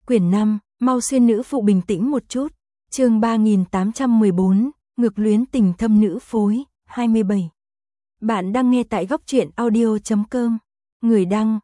Quyển 5, mau xuyên nữ phụ bình tĩnh một chút. Chương 3814, ngược luyến tình thâm nữ phối, 27. Bạn đang nghe tại góc truyện audio.com. Người đăng,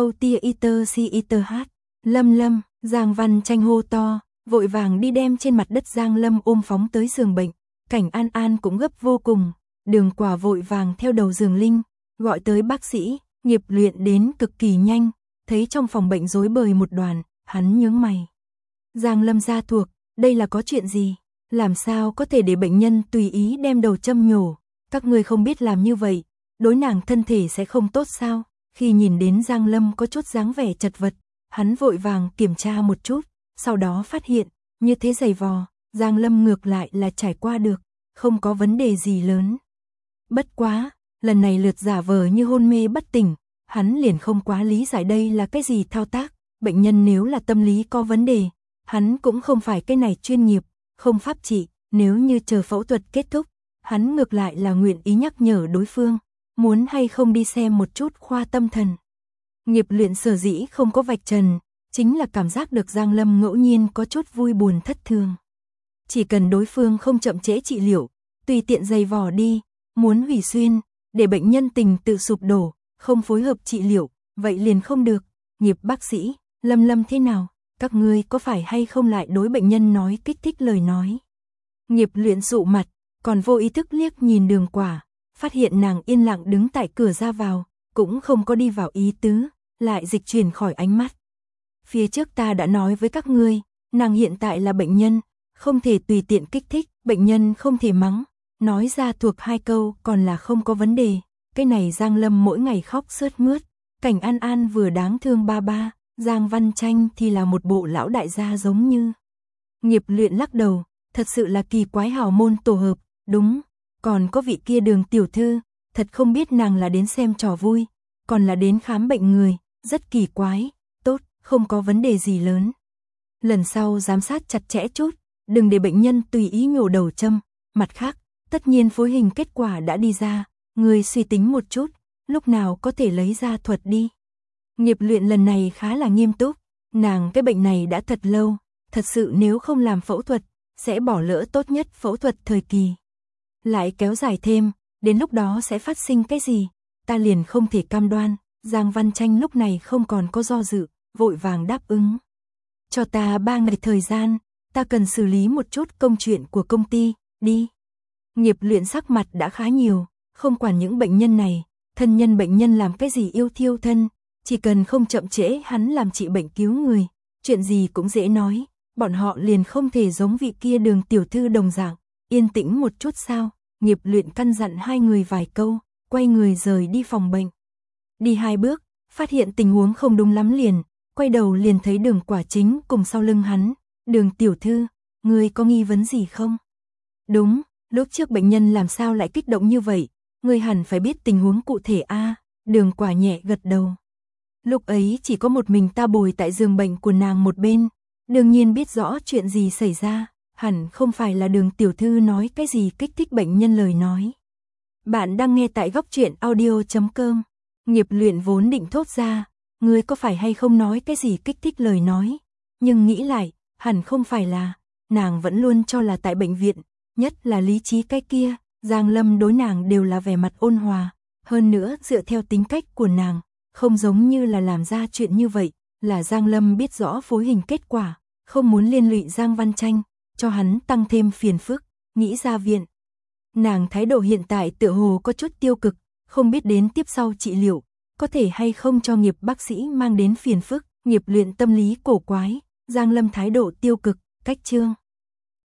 Erotiater. Lâm, Giang Văn Tranh hô to, vội vàng đi đem trên mặt đất Giang Lâm ôm phóng tới giường bệnh. Cảnh An cũng gấp vô cùng, Đường Quả vội vàng theo đầu giường Linh, gọi tới bác sĩ. Nghiệp Luyện đến cực kỳ nhanh, thấy trong phòng bệnh rối bời một đoàn, hắn nhướng mày. Giang Lâm gia thuộc, đây là có chuyện gì? Làm sao có thể để bệnh nhân tùy ý đem đầu châm nhổ? Các ngươi không biết làm như vậy, đối nàng thân thể sẽ không tốt sao? Khi nhìn đến Giang Lâm có chút dáng vẻ chật vật, hắn vội vàng kiểm tra một chút, sau đó phát hiện, như thế giày vò, Giang Lâm ngược lại là trải qua được, không có vấn đề gì lớn. Bất quá, lần này lượt giả vờ như hôn mê bất tỉnh, hắn liền không quá lý giải đây là cái gì thao tác, bệnh nhân nếu là tâm lý có vấn đề, hắn cũng không phải cái này chuyên nghiệp, không pháp trị, nếu như chờ phẫu thuật kết thúc, hắn ngược lại là nguyện ý nhắc nhở đối phương, muốn hay không đi xem một chút khoa tâm thần. Nghiệp Luyện sở dĩ không có vạch trần, chính là cảm giác được Giang Lâm ngẫu nhiên có chút vui buồn thất thường. Chỉ cần đối phương không chậm trễ trị liệu, tùy tiện giày vò đi, muốn hủy xuyên, để bệnh nhân tình tự sụp đổ, không phối hợp trị liệu, vậy liền không được. Nghiệp bác sĩ, Lâm thế nào? Các ngươi có phải hay không lại đối bệnh nhân nói kích thích lời nói? Nghiệp Luyện dụ mặt, còn vô ý thức liếc nhìn Đường Quả, phát hiện nàng yên lặng đứng tại cửa ra vào, cũng không có đi vào ý tứ, lại dịch chuyển khỏi ánh mắt. Phía trước ta đã nói với các ngươi, nàng hiện tại là bệnh nhân, không thể tùy tiện kích thích, bệnh nhân không thể mắng, nói ra thuộc 2 câu còn là không có vấn đề. Cái này Giang Lâm mỗi ngày khóc sướt mướt, Cảnh An vừa đáng thương ba, Giang Văn Tranh thì là một bộ lão đại gia giống như. Nghiệp Luyện lắc đầu, thật sự là kỳ quái hào môn tổ hợp, đúng, còn có vị kia Đường tiểu thư, thật không biết nàng là đến xem trò vui, còn là đến khám bệnh người, rất kỳ quái, tốt, không có vấn đề gì lớn. Lần sau giám sát chặt chẽ chút, đừng để bệnh nhân tùy ý nhổ đầu châm, mặt khác, tất nhiên phối hình kết quả đã đi ra, người suy tính một chút, lúc nào có thể lấy ra thuật đi. Nghiệp Luyện lần này khá là nghiêm túc, nàng cái bệnh này đã thật lâu, thật sự nếu không làm phẫu thuật, sẽ bỏ lỡ tốt nhất phẫu thuật thời kỳ. Lại kéo dài thêm, đến lúc đó sẽ phát sinh cái gì, ta liền không thể cam đoan. Giang Văn Tranh lúc này không còn có do dự, vội vàng đáp ứng. Cho ta 3 ngày thời gian, ta cần xử lý một chút công chuyện của công ty, đi. Nghiệp Luyện sắc mặt đã khá nhiều, không quản những bệnh nhân này, thân nhân bệnh nhân làm cái gì yêu thiêu thân, chỉ cần không chậm trễ hắn làm trị bệnh cứu người, chuyện gì cũng dễ nói, bọn họ liền không thể giống vị kia Đường tiểu thư đồng dạng, yên tĩnh một chút sao. Nghiệp Luyện căn dặn 2 người vài câu, quay người rời đi phòng bệnh. Đi 2 bước, phát hiện tình huống không đúng lắm liền, quay đầu liền thấy Đường Quả chính cùng sau lưng hắn. Đường tiểu thư, ngươi có nghi vấn gì không? Đúng, lúc trước bệnh nhân làm sao lại kích động như vậy, ngươi hẳn phải biết tình huống cụ thể a. Đường Quả nhẹ gật đầu. Lúc ấy chỉ có một mình ta bồi tại giường bệnh của nàng một bên, đương nhiên biết rõ chuyện gì xảy ra, hẳn không phải là Đường tiểu thư nói cái gì kích thích bệnh nhân lời nói. Bạn đang nghe tại góc truyện audio.com. Nghiệp Luyện vốn định thốt ra, ngươi có phải hay không nói cái gì kích thích lời nói, nhưng nghĩ lại, hẳn không phải là, nàng vẫn luôn cho là tại bệnh viện, nhất là lý trí cái kia, Giang Lâm đối nàng đều là vẻ mặt ôn hòa, hơn nữa dựa theo tính cách của nàng, không giống như là làm ra chuyện như vậy, là Giang Lâm biết rõ phối hình kết quả, không muốn liên lụy Giang Văn Tranh, cho hắn tăng thêm phiền phức, nghĩ ra viện. Nàng thái độ hiện tại tựa hồ có chút tiêu cực, không biết đến tiếp sau trị liệu, có thể hay không cho Nghiệp bác sĩ mang đến phiền phức. Nghiệp Luyện tâm lý cổ quái, Giang Lâm thái độ tiêu cực, cách chương.